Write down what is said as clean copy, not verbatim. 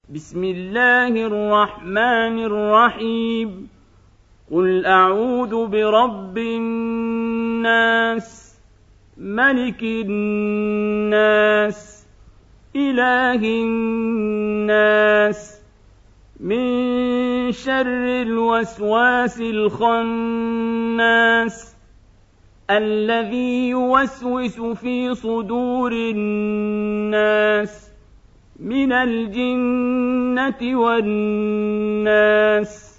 بسم الله الرحمن الرحيم قل أعوذ برب الناس ملك الناس إله الناس من شر الوسواس الخناس الذي يوسوس في صدور الناس من الجنة والناس.